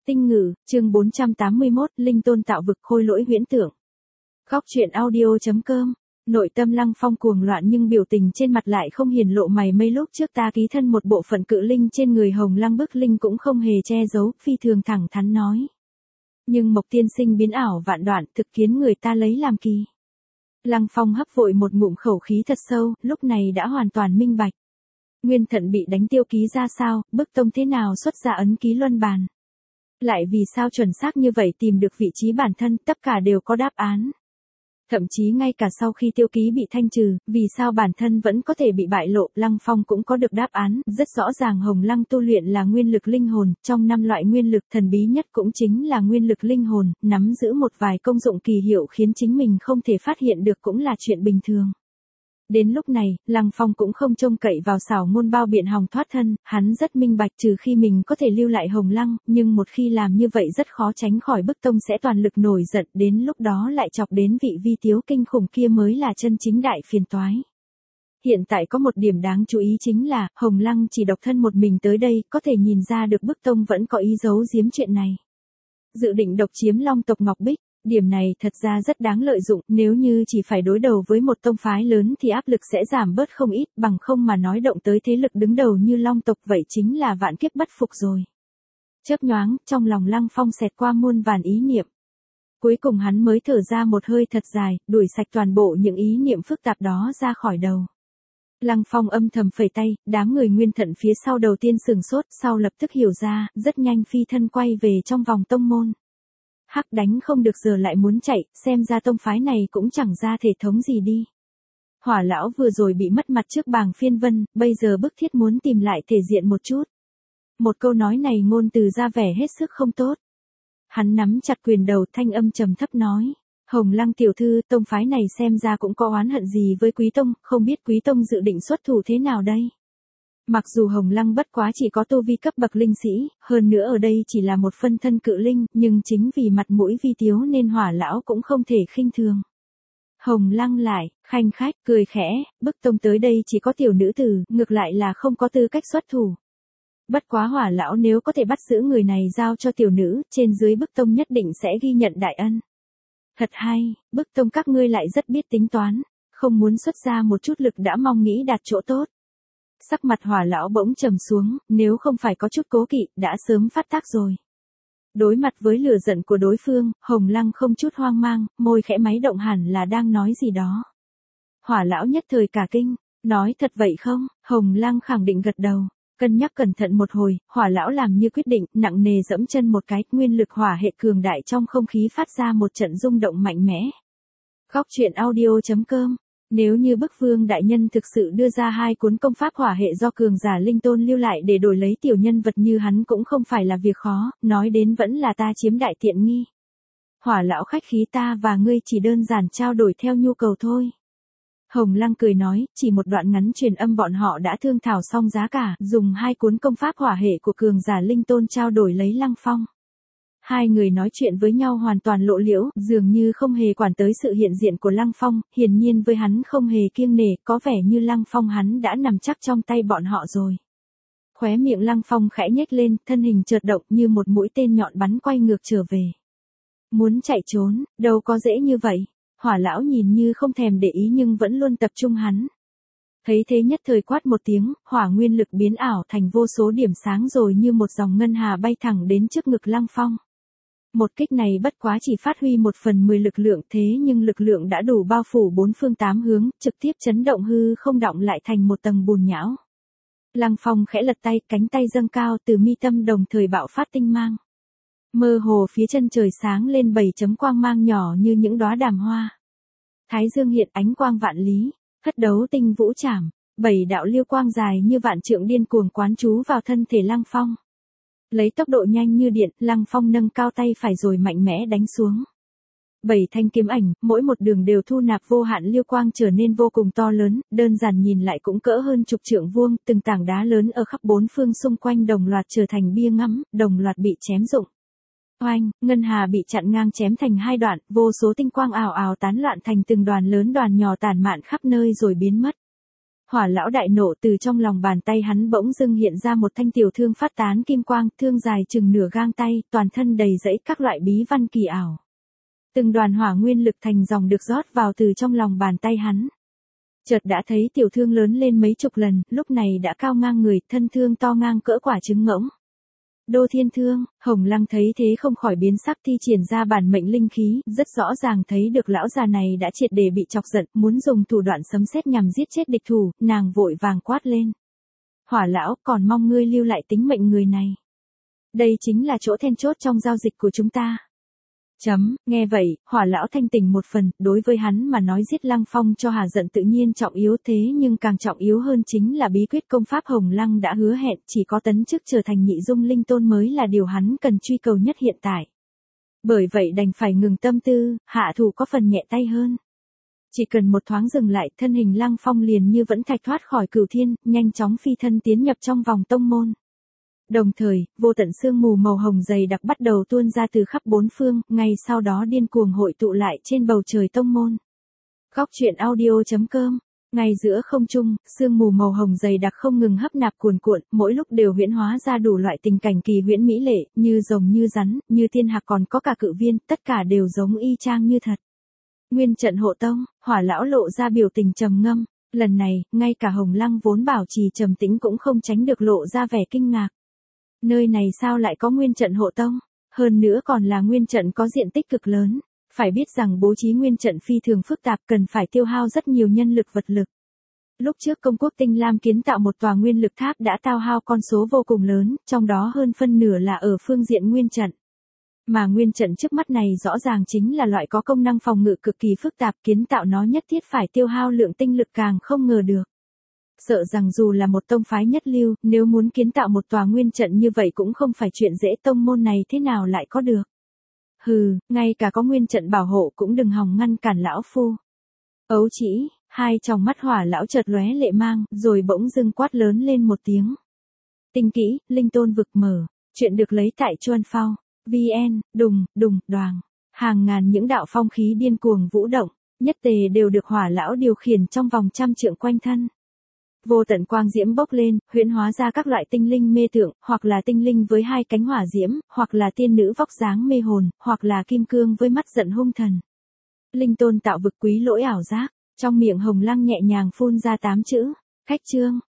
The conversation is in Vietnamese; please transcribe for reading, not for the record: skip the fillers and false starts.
Tinh ngữ, chương 481, linh tôn tạo vực khôi lỗi huyễn tưởng. Góc truyện audio.com. Nội tâm Lăng Phong cuồng loạn nhưng biểu tình trên mặt lại không hiển lộ mày may. Lúc trước ta ký thân một bộ phận cự linh trên người Hồng Lăng bức linh cũng không hề che giấu, phi thường thẳng thắn nói. Nhưng Mộc tiên sinh biến ảo vạn đoạn, thực khiến người ta lấy làm kỳ. Lăng Phong hấp vội một ngụm khẩu khí thật sâu, lúc này đã hoàn toàn minh bạch. Nguyên Thận bị đánh tiêu ký ra sao, bức tông thế nào xuất ra ấn ký luân bàn. Lại vì sao chuẩn xác như vậy tìm được vị trí bản thân, tất cả đều có đáp án. Thậm chí ngay cả sau khi tiêu ký bị thanh trừ, vì sao bản thân vẫn có thể bị bại lộ, Lăng Phong cũng có được đáp án, rất rõ ràng Hồng Lăng tu luyện là nguyên lực linh hồn, trong 5 loại nguyên lực thần bí nhất cũng chính là nguyên lực linh hồn, nắm giữ một vài công dụng kỳ hiệu khiến chính mình không thể phát hiện được cũng là chuyện bình thường. Đến lúc này, Lăng Phong cũng không trông cậy vào xảo ngôn bao biện hòng thoát thân, hắn rất minh bạch trừ khi mình có thể lưu lại Hồng Lăng, nhưng một khi làm như vậy rất khó tránh khỏi bức tông sẽ toàn lực nổi giận, đến lúc đó lại chọc đến vị vi tiếu kinh khủng kia mới là chân chính đại phiền toái. Hiện tại có một điểm đáng chú ý chính là, Hồng Lăng chỉ độc thân một mình tới đây, có thể nhìn ra được bức tông vẫn có ý giấu giếm chuyện này. Dự định độc chiếm Long tộc Ngọc Bích. Điểm này thật ra rất đáng lợi dụng, nếu như chỉ phải đối đầu với một tông phái lớn thì áp lực sẽ giảm bớt không ít, bằng không mà nói động tới thế lực đứng đầu như Long tộc vậy chính là vạn kiếp bất phục rồi. Chớp nhoáng, trong lòng Lăng Phong xẹt qua muôn vàn ý niệm. Cuối cùng hắn mới thở ra một hơi thật dài, đuổi sạch toàn bộ những ý niệm phức tạp đó ra khỏi đầu. Lăng Phong âm thầm phẩy tay, đám người Nguyên Thận phía sau đầu tiên sừng sốt, sau lập tức hiểu ra, rất nhanh phi thân quay về trong vòng tông môn. Hắc đánh không được giờ lại muốn chạy, xem ra tông phái này cũng chẳng ra thể thống gì đi. Hỏa lão vừa rồi bị mất mặt trước Bàng Phiên Vân, bây giờ bức thiết muốn tìm lại thể diện một chút. Một câu nói này ngôn từ ra vẻ hết sức không tốt. Hắn nắm chặt quyền đầu, thanh âm trầm thấp nói. Hồng Lăng tiểu thư, tông phái này xem ra cũng có oán hận gì với Quý Tông, không biết Quý Tông dự định xuất thủ thế nào đây? Mặc dù Hồng Lăng bất quá chỉ có tu vi cấp bậc linh sĩ, hơn nữa ở đây chỉ là một phân thân cự linh, nhưng chính vì mặt mũi vi tiếu nên Hỏa lão cũng không thể khinh thường. Hồng Lăng lại, khanh khách, cười khẽ, bức tông tới đây chỉ có tiểu nữ tử, ngược lại là không có tư cách xuất thủ. Bất quá Hỏa lão nếu có thể bắt giữ người này giao cho tiểu nữ, trên dưới bức tông nhất định sẽ ghi nhận đại ân. Thật hay, bức tông các ngươi lại rất biết tính toán, không muốn xuất ra một chút lực đã mong nghĩ đạt chỗ tốt. Sắc mặt Hỏa lão bỗng trầm xuống, nếu không phải có chút cố kỵ, đã sớm phát tác rồi. Đối mặt với lửa giận của đối phương, Hồng Lăng không chút hoang mang, môi khẽ máy động hẳn là đang nói gì đó. Hỏa lão nhất thời cả kinh, nói thật vậy không? Hồng Lăng khẳng định gật đầu, cân nhắc cẩn thận một hồi, Hỏa lão làm như quyết định, nặng nề dẫm chân một cái, nguyên lực hỏa hệ cường đại trong không khí phát ra một trận rung động mạnh mẽ. Góc truyện audio.com. Nếu như bức vương đại nhân thực sự đưa ra 2 cuốn công pháp hỏa hệ do cường giả linh tôn lưu lại để đổi lấy tiểu nhân vật như hắn cũng không phải là việc khó, nói đến vẫn là ta chiếm đại tiện nghi. Hỏa lão khách khí, ta và ngươi chỉ đơn giản trao đổi theo nhu cầu thôi. Hồng Lăng cười nói, chỉ một đoạn ngắn truyền âm bọn họ đã thương thảo xong giá cả, dùng 2 cuốn công pháp hỏa hệ của cường giả linh tôn trao đổi lấy Lăng Phong. Hai người nói chuyện với nhau hoàn toàn lộ liễu, dường như không hề quản tới sự hiện diện của Lăng Phong, hiển nhiên với hắn không hề kiêng nể, có vẻ như Lăng Phong hắn đã nằm chắc trong tay bọn họ rồi. Khóe miệng Lăng Phong khẽ nhếch lên, thân hình chợt động như một mũi tên nhọn bắn quay ngược trở về. Muốn chạy trốn, đâu có dễ như vậy. Hỏa lão nhìn như không thèm để ý nhưng vẫn luôn tập trung hắn. Thấy thế nhất thời quát một tiếng, hỏa nguyên lực biến ảo thành vô số điểm sáng rồi như một dòng ngân hà bay thẳng đến trước ngực Lăng Phong. Một kích này bất quá chỉ phát huy 1/10 lực lượng, thế nhưng lực lượng đã đủ bao phủ 4 phương 8 hướng, trực tiếp chấn động hư không động lại thành một tầng bùn nhão. Lăng Phong khẽ lật tay, cánh tay dâng cao, từ mi tâm đồng thời bạo phát tinh mang. Mơ hồ phía chân trời sáng lên 7 chấm quang mang nhỏ như những đóa đàm hoa. Thái dương hiện ánh quang vạn lý, hất đấu tinh vũ trảm, 7 đạo liêu quang dài như vạn trượng điên cuồng quán trú vào thân thể Lăng Phong. Lấy tốc độ nhanh như điện, Lăng Phong nâng cao tay phải rồi mạnh mẽ đánh xuống. 7 thanh kiếm ảnh, mỗi một đường đều thu nạp vô hạn liêu quang trở nên vô cùng to lớn, đơn giản nhìn lại cũng cỡ hơn chục trượng vuông, từng tảng đá lớn ở khắp 4 phương xung quanh đồng loạt trở thành bia ngắm, đồng loạt bị chém rụng. Oanh, ngân hà bị chặn ngang chém thành 2 đoạn, vô số tinh quang ào ào tán loạn thành từng đoàn lớn đoàn nhỏ tản mạn khắp nơi rồi biến mất. Hỏa lão đại nộ, từ trong lòng bàn tay hắn bỗng dưng hiện ra một thanh tiểu thương phát tán kim quang, thương dài chừng nửa gang tay, toàn thân đầy rẫy các loại bí văn kỳ ảo. Từng đoàn hỏa nguyên lực thành dòng được rót vào từ trong lòng bàn tay hắn. Chợt đã thấy tiểu thương lớn lên mấy chục lần, lúc này đã cao ngang người, thân thương to ngang cỡ quả trứng ngỗng. Đô thiên thương, Hồng Lăng thấy thế không khỏi biến sắc, thi triển ra bản mệnh linh khí, rất rõ ràng thấy được lão già này đã triệt để bị chọc giận, muốn dùng thủ đoạn sấm sét nhằm giết chết địch thủ, nàng vội vàng quát lên. Hỏa lão, còn mong ngươi lưu lại tính mệnh người này. Đây chính là chỗ then chốt trong giao dịch của chúng ta. Nghe vậy, Hỏa lão thanh tỉnh một phần, đối với hắn mà nói giết Lăng Phong cho hà giận tự nhiên trọng yếu, thế nhưng càng trọng yếu hơn chính là bí quyết công pháp Hồng Lăng đã hứa hẹn, chỉ có tấn chức trở thành nhị dung linh tôn mới là điều hắn cần truy cầu nhất hiện tại. Bởi vậy đành phải ngừng tâm tư, hạ thủ có phần nhẹ tay hơn. Chỉ cần một thoáng dừng lại, thân hình Lăng Phong liền như vẫn thạch thoát khỏi cửu thiên, nhanh chóng phi thân tiến nhập trong vòng tông môn. Đồng thời, vô tận sương mù màu hồng dày đặc bắt đầu tuôn ra từ khắp bốn phương, ngay sau đó điên cuồng hội tụ lại trên bầu trời tông môn. Góc truyện audio.com. Ngay giữa không trung, sương mù màu hồng dày đặc không ngừng hấp nạp cuồn cuộn, mỗi lúc đều huyễn hóa ra đủ loại tình cảnh kỳ huyễn mỹ lệ, như rồng như rắn, như tiên hạc, còn có cả cự viên, tất cả đều giống y chang như thật. Nguyên trận hộ tông, Hỏa lão lộ ra biểu tình trầm ngâm, lần này, ngay cả Hồng Lăng vốn bảo trì trầm tĩnh cũng không tránh được lộ ra vẻ kinh ngạc. Nơi này sao lại có nguyên trận hộ tông, hơn nữa còn là nguyên trận có diện tích cực lớn, phải biết rằng bố trí nguyên trận phi thường phức tạp, cần phải tiêu hao rất nhiều nhân lực vật lực. Lúc trước công quốc Tinh Lam kiến tạo một tòa nguyên lực tháp đã tiêu hao con số vô cùng lớn, trong đó hơn phân nửa là ở phương diện nguyên trận. Mà nguyên trận trước mắt này rõ ràng chính là loại có công năng phòng ngự cực kỳ phức tạp, kiến tạo nó nhất thiết phải tiêu hao lượng tinh lực càng không ngờ được. Sợ rằng dù là một tông phái nhất lưu, nếu muốn kiến tạo một tòa nguyên trận như vậy cũng không phải chuyện dễ, tông môn này thế nào lại có được. Hừ, ngay cả có nguyên trận bảo hộ cũng đừng hòng ngăn cản lão phu. Ấu chỉ, hai tròng mắt Hỏa lão chợt lóe lệ mang, rồi bỗng dưng quát lớn lên một tiếng. Tinh kỹ, linh tôn vực mở, chuyện được lấy tại Chuan Phao, VN, đùng, đoàng. Hàng ngàn những đạo phong khí điên cuồng vũ động, nhất tề đều được Hỏa lão điều khiển trong vòng trăm trượng quanh thân. Vô tận quang diễm bốc lên, huyễn hóa ra các loại tinh linh mê tượng, hoặc là tinh linh với hai cánh hỏa diễm, hoặc là tiên nữ vóc dáng mê hồn, hoặc là kim cương với mắt giận hung thần. Linh tôn tạo vực quý lỗi ảo giác, trong miệng Hồng Lăng nhẹ nhàng phun ra 8 chữ, khách trương.